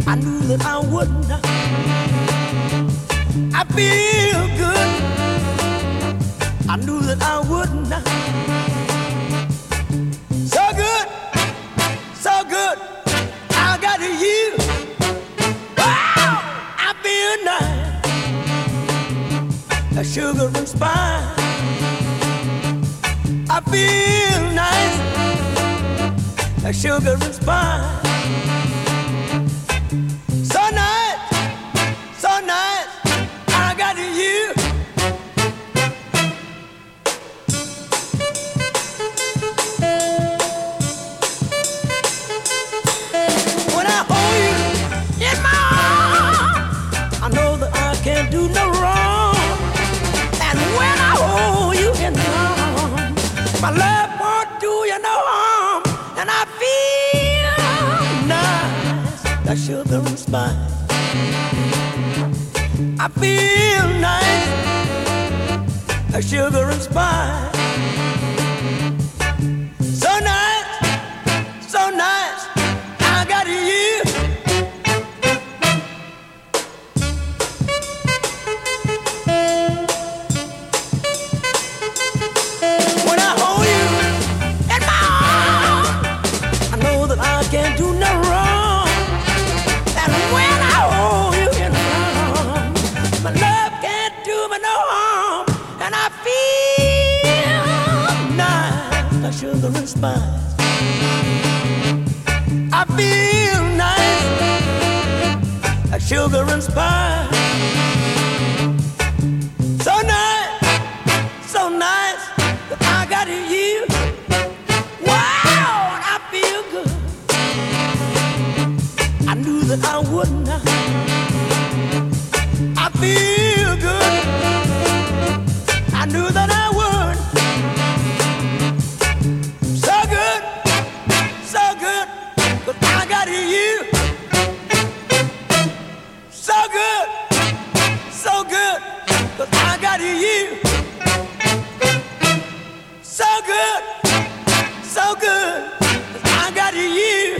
I knew that I wouldn't. I feel good. I knew that I wouldn't. So good, so good. I got you. Wow, I feel nice. A sugar and spice. I feel nice. A sugar and spice. So nice, so nice. I got you. When I hold you in my arms, I know that I can't do no wrong. And when I hold you in my arms, my love won't do you no harm. And I feel nice, like sugar and spice. I feel nice, like sugar and spice. So nice, so nice. I got you. When I hold you in my arms, I know that I can't do no wrong. And when I hold you in my arms, my love can't do me no harm. And I feel nice, like sugar and spice. I feel nice, like sugar and spice. So nice, so nice that I got you. Wow, and I feel good. I knew that I wouldn't. I feel good. I knew that I would. So good, so good, but I got you. So good, so good, but I got you. So good, so good, but I got you.